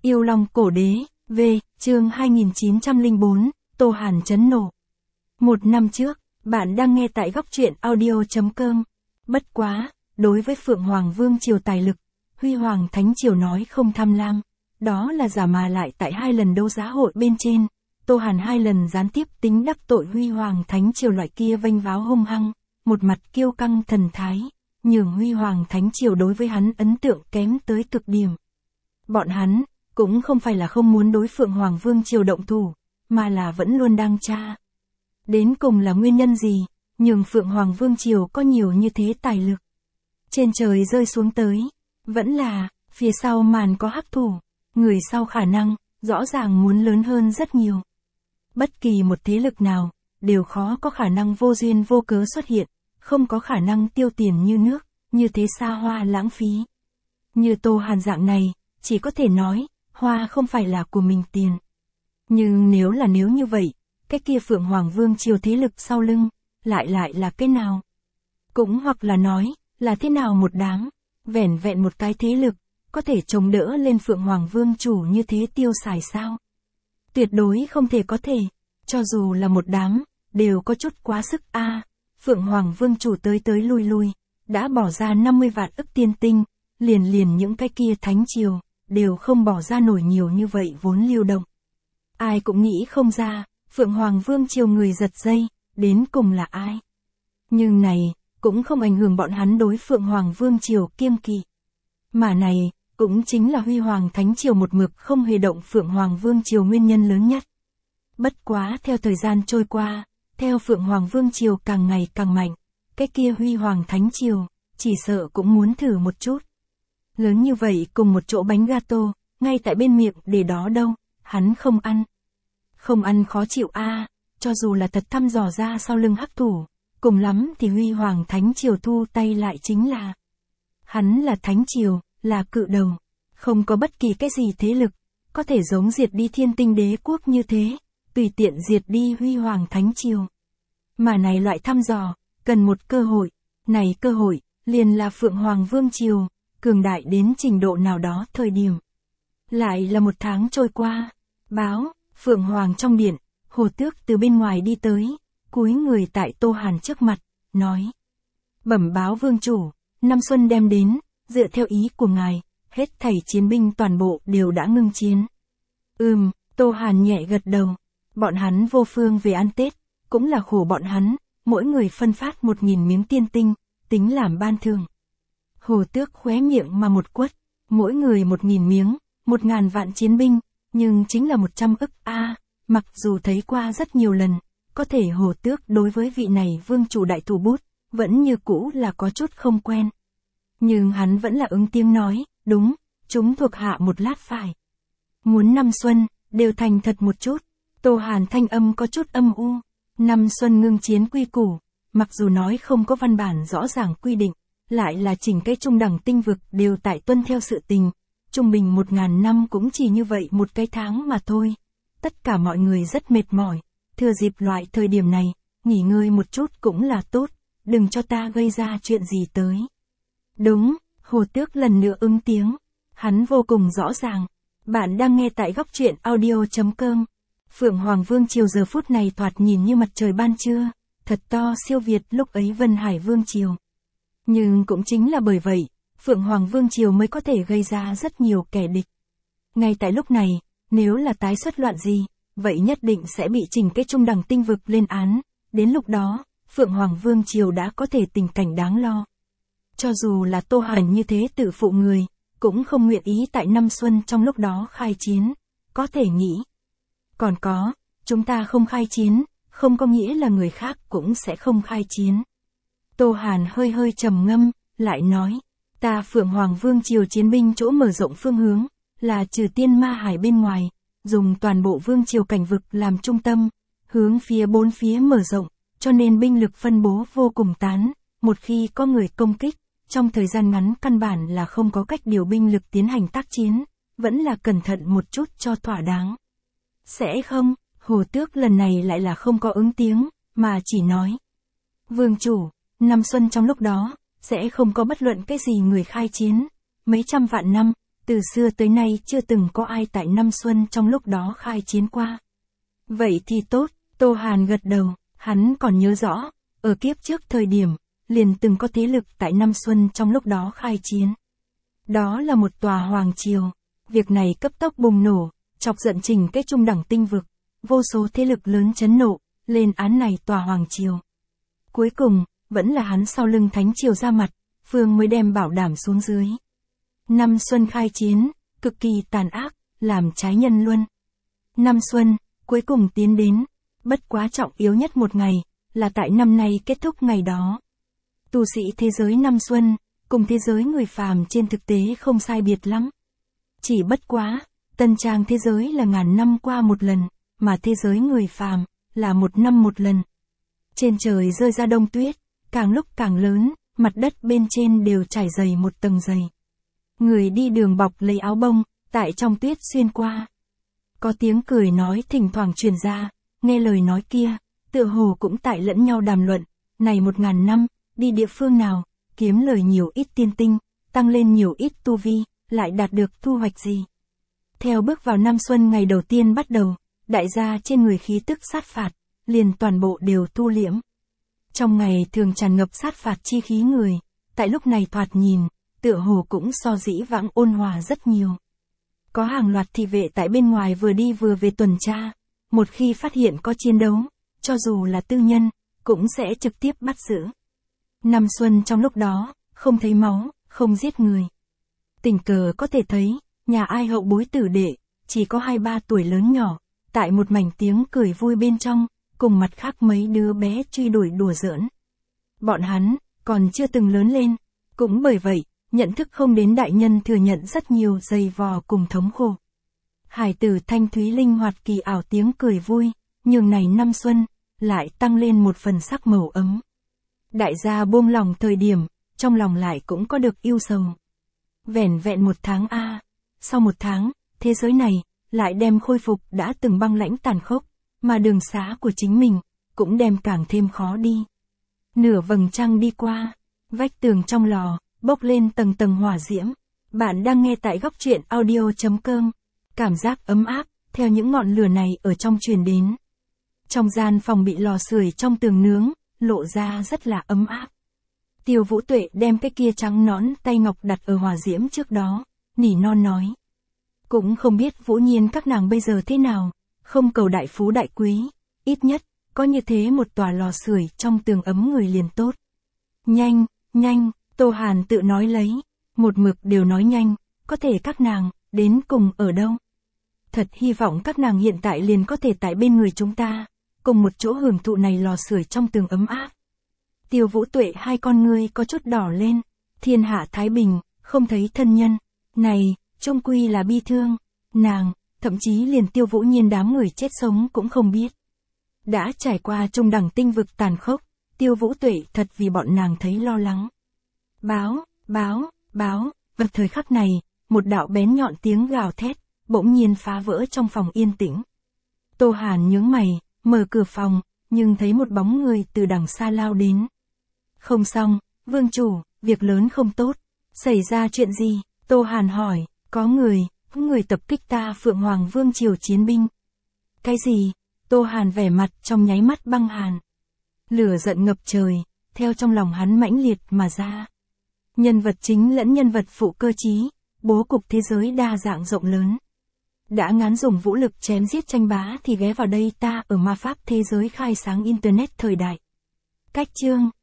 Yêu Long Cổ Đế, V, chương 2904, Tô Hàn chấn nổ. Một năm trước, bạn đang nghe tại góc truyện audio.com. Bất quá, đối với Phượng Hoàng Vương triều tài lực, Huy Hoàng Thánh triều nói không tham lam. Đó là giả mà lại tại 2 lần đấu giá hội bên trên, Tô Hàn 2 lần gián tiếp tính đắc tội Huy Hoàng Thánh triều loại kia vênh váo hung hăng, một mặt kiêu căng thần thái, nhường Huy Hoàng Thánh triều đối với hắn ấn tượng kém tới cực điểm. Bọn hắn cũng không phải là không muốn đối Phượng Hoàng Vương triều động thủ, mà là vẫn luôn đang tra. Đến cùng là nguyên nhân gì, nhường Phượng Hoàng Vương triều có nhiều như thế tài lực. Trên trời rơi xuống tới, vẫn là, phía sau màn có hắc thủ, người sau khả năng, rõ ràng muốn lớn hơn rất nhiều. Bất kỳ một thế lực nào, đều khó có khả năng vô duyên vô cớ xuất hiện, không có khả năng tiêu tiền như nước, như thế xa hoa lãng phí. Như Tô Hàn dạng này, chỉ có thể nói, hoa không phải là của mình tiền. Nhưng nếu như vậy, cái kia Phượng Hoàng Vương triều thế lực sau lưng, lại là cái nào? Cũng hoặc là nói, là thế nào một đám, vẻn vẹn một cái thế lực, có thể chống đỡ lên Phượng Hoàng Vương chủ như thế tiêu xài sao? Tuyệt đối không thể có thể, cho dù là một đám, đều có chút quá sức a. Phượng Hoàng Vương chủ tới lui, đã bỏ ra 50 vạn ức tiên tinh, liền những cái kia thánh triều, đều không bỏ ra nổi nhiều như vậy vốn lưu động. Ai cũng nghĩ không ra, Phượng Hoàng Vương triều người giật dây, đến cùng là ai. Nhưng này, cũng không ảnh hưởng bọn hắn đối Phượng Hoàng Vương triều kiêng kỵ. Mà này, cũng chính là Huy Hoàng Thánh triều một mực không hề động Phượng Hoàng Vương triều nguyên nhân lớn nhất. Bất quá theo thời gian trôi qua, theo Phượng Hoàng Vương triều càng ngày càng mạnh, cái kia Huy Hoàng Thánh triều, chỉ sợ cũng muốn thử một chút. Lớn như vậy cùng một chỗ bánh gato, ngay tại bên miệng để đó đâu, hắn không ăn. Không ăn khó chịu a, cho dù là thật thăm dò ra sau lưng hắc thủ, cùng lắm thì Huy Hoàng Thánh triều thu tay lại chính là. Hắn là Thánh triều, là cự đầu, không có bất kỳ cái gì thế lực, có thể giống diệt đi Thiên Tinh Đế quốc như thế, tùy tiện diệt đi Huy Hoàng Thánh triều. Mà này loại thăm dò, cần một cơ hội, này cơ hội, liền là Phượng Hoàng Vương triều, cường đại đến trình độ nào đó thời điểm. Lại là một tháng trôi qua, báo, Phượng Hoàng trong điện, Hồ Tước từ bên ngoài đi tới, cúi người tại Tô Hàn trước mặt, nói. Bẩm báo vương chủ, năm xuân đem đến, dựa theo ý của ngài, hết thảy chiến binh toàn bộ đều đã ngưng chiến. Tô Hàn nhẹ gật đầu, bọn hắn vô phương về ăn Tết, cũng là khổ bọn hắn, mỗi người phân phát 1000 miếng tiên tinh, tính làm ban thưởng. Hồ Tước khóe miệng mà một quất, mỗi người 1000 miếng, 1000 vạn chiến binh, nhưng chính là 100 ức a. Mặc dù thấy qua rất nhiều lần, có thể Hồ Tước đối với vị này vương chủ đại thủ bút, vẫn như cũ là có chút không quen. Nhưng hắn vẫn là ứng tiếng nói, đúng, chúng thuộc hạ một lát phải. Muốn năm xuân, đều thành thật một chút. Tô Hàn thanh âm có chút âm u. Năm xuân ngưng chiến quy củ, mặc dù nói không có văn bản rõ ràng quy định, lại là chỉnh cái trung đẳng tinh vực đều tại tuân theo sự tình. Trung bình 1000 năm cũng chỉ như vậy một cái tháng mà thôi. Tất cả mọi người rất mệt mỏi, thừa dịp loại thời điểm này, nghỉ ngơi một chút cũng là tốt, đừng cho ta gây ra chuyện gì tới. Đúng, Hồ Tước lần nữa ứng tiếng, hắn vô cùng rõ ràng. Bạn đang nghe tại góc truyện audio.com. Phượng Hoàng Vương triều giờ phút này thoạt nhìn như mặt trời ban trưa, thật to siêu việt lúc ấy Vân Hải Vương triều. Nhưng cũng chính là bởi vậy, Phượng Hoàng Vương triều mới có thể gây ra rất nhiều kẻ địch. Ngay tại lúc này, nếu là tái xuất loạn gì, vậy nhất định sẽ bị chỉnh cái trung đẳng tinh vực lên án, đến lúc đó, Phượng Hoàng Vương triều đã có thể tình cảnh đáng lo. Cho dù là Tô Hàn như thế tự phụ người, cũng không nguyện ý tại năm xuân trong lúc đó khai chiến, có thể nghĩ. Còn có, chúng ta không khai chiến, không có nghĩa là người khác cũng sẽ không khai chiến. Tô Hàn hơi trầm ngâm, lại nói, ta Phượng Hoàng Vương triều chiến binh chỗ mở rộng phương hướng, là trừ Tiên Ma Hải bên ngoài, dùng toàn bộ Vương triều cảnh vực làm trung tâm, hướng phía bốn phía mở rộng, cho nên binh lực phân bố vô cùng tán, một khi có người công kích, trong thời gian ngắn căn bản là không có cách điều binh lực tiến hành tác chiến, vẫn là cẩn thận một chút cho thỏa đáng. Sẽ không, Hồ Tước lần này lại là không có ứng tiếng, mà chỉ nói. Vương chủ, năm xuân trong lúc đó, sẽ không có bất luận cái gì người khai chiến, mấy trăm vạn năm, từ xưa tới nay chưa từng có ai tại năm xuân trong lúc đó khai chiến qua. Vậy thì tốt, Tô Hàn gật đầu, hắn còn nhớ rõ, ở kiếp trước thời điểm, liền từng có thế lực tại năm xuân trong lúc đó khai chiến. Đó là một tòa hoàng triều, việc này cấp tốc bùng nổ, chọc giận chỉnh cái trung đẳng tinh vực, vô số thế lực lớn chấn nộ, lên án này tòa hoàng triều. Cuối cùng, vẫn là hắn sau lưng thánh triều ra mặt, phương mới đem bảo đảm xuống dưới. Năm xuân khai chiến, cực kỳ tàn ác, làm trái nhân luân. Năm xuân, cuối cùng tiến đến, bất quá trọng yếu nhất một ngày, là tại năm nay kết thúc ngày đó. Tu sĩ thế giới năm xuân, cùng thế giới người phàm trên thực tế không sai biệt lắm. Chỉ bất quá, tân trang thế giới là ngàn năm qua một lần, mà thế giới người phàm, là một năm một lần. Trên trời rơi ra đông tuyết, càng lúc càng lớn, mặt đất bên trên đều trải dày một tầng dày. Người đi đường bọc lấy áo bông, tại trong tuyết xuyên qua. Có tiếng cười nói thỉnh thoảng truyền ra, nghe lời nói kia, tựa hồ cũng tại lẫn nhau đàm luận, này 1000 năm, đi địa phương nào, kiếm lời nhiều ít tiên tinh, tăng lên nhiều ít tu vi, lại đạt được thu hoạch gì. Theo bước vào năm xuân ngày đầu tiên bắt đầu, đại gia trên người khí tức sát phạt, liền toàn bộ đều tu liễm. Trong ngày thường tràn ngập sát phạt chi khí người, tại lúc này thoạt nhìn, tựa hồ cũng so dĩ vãng ôn hòa rất nhiều. Có hàng loạt thị vệ tại bên ngoài vừa đi vừa về tuần tra, một khi phát hiện có chiến đấu, cho dù là tư nhân, cũng sẽ trực tiếp bắt giữ. Năm xuân trong lúc đó, không thấy máu, không giết người. Tình cờ có thể thấy, nhà ai hậu bối tử đệ, chỉ có 2-3 tuổi lớn nhỏ, tại một mảnh tiếng cười vui bên trong, cùng mặt khác mấy đứa bé truy đuổi đùa giỡn. Bọn hắn, còn chưa từng lớn lên, cũng bởi vậy, nhận thức không đến đại nhân thừa nhận rất nhiều dày vò cùng thống khổ. Hải tử thanh thúy linh hoạt kỳ ảo tiếng cười vui, nhường này năm xuân, lại tăng lên một phần sắc màu ấm. Đại gia buông lòng thời điểm, trong lòng lại cũng có được yêu sầu. Vẻn vẹn 1 tháng a, sau 1 tháng, thế giới này, lại đem khôi phục đã từng băng lãnh tàn khốc, mà đường xá của chính mình, cũng đem càng thêm khó đi. Nửa vầng trăng đi qua, vách tường trong lò, bốc lên tầng tầng hỏa diễm. Bạn đang nghe tại góc truyện audio.com. Cảm giác ấm áp, theo những ngọn lửa này ở trong truyền đến. Trong gian phòng bị lò sưởi trong tường nướng, lộ ra rất là ấm áp. Tiêu Vũ Tuệ đem cái kia trắng nõn tay ngọc đặt ở hỏa diễm trước đó, nỉ non nói. Cũng không biết Vũ Nhiên các nàng bây giờ thế nào, không cầu đại phú đại quý, ít nhất, có như thế một tòa lò sưởi trong tường ấm người liền tốt. Nhanh, nhanh, Tô Hàn tự nói lấy, một mực đều nói nhanh, có thể các nàng, đến cùng ở đâu. Thật hy vọng các nàng hiện tại liền có thể tại bên người chúng ta, cùng một chỗ hưởng thụ này lò sưởi trong tường ấm áp. Tiêu Vũ Tuệ hai con ngươi có chút đỏ lên, thiên hạ thái bình, không thấy thân nhân, này, chung quy là bi thương, nàng, thậm chí liền Tiêu Vũ Nhiên đám người chết sống cũng không biết. Đã trải qua trung đẳng tinh vực tàn khốc, Tiêu Vũ Tuệ thật vì bọn nàng thấy lo lắng. Báo, vào thời khắc này, một đạo bén nhọn tiếng gào thét, bỗng nhiên phá vỡ trong phòng yên tĩnh. Tô Hàn nhướng mày, mở cửa phòng, nhưng thấy một bóng người từ đằng xa lao đến. Không xong, vương chủ, việc lớn không tốt, xảy ra chuyện gì? Tô Hàn hỏi, có người tập kích ta Phượng Hoàng Vương triều chiến binh. Cái gì? Tô Hàn vẻ mặt trong nháy mắt băng hàn. Lửa giận ngập trời, theo trong lòng hắn mãnh liệt mà ra. Nhân vật chính lẫn nhân vật phụ cơ trí, bố cục thế giới đa dạng rộng lớn. Đã ngán dùng vũ lực chém giết tranh bá thì ghé vào đây ta ở ma pháp thế giới khai sáng internet thời đại. Cách chương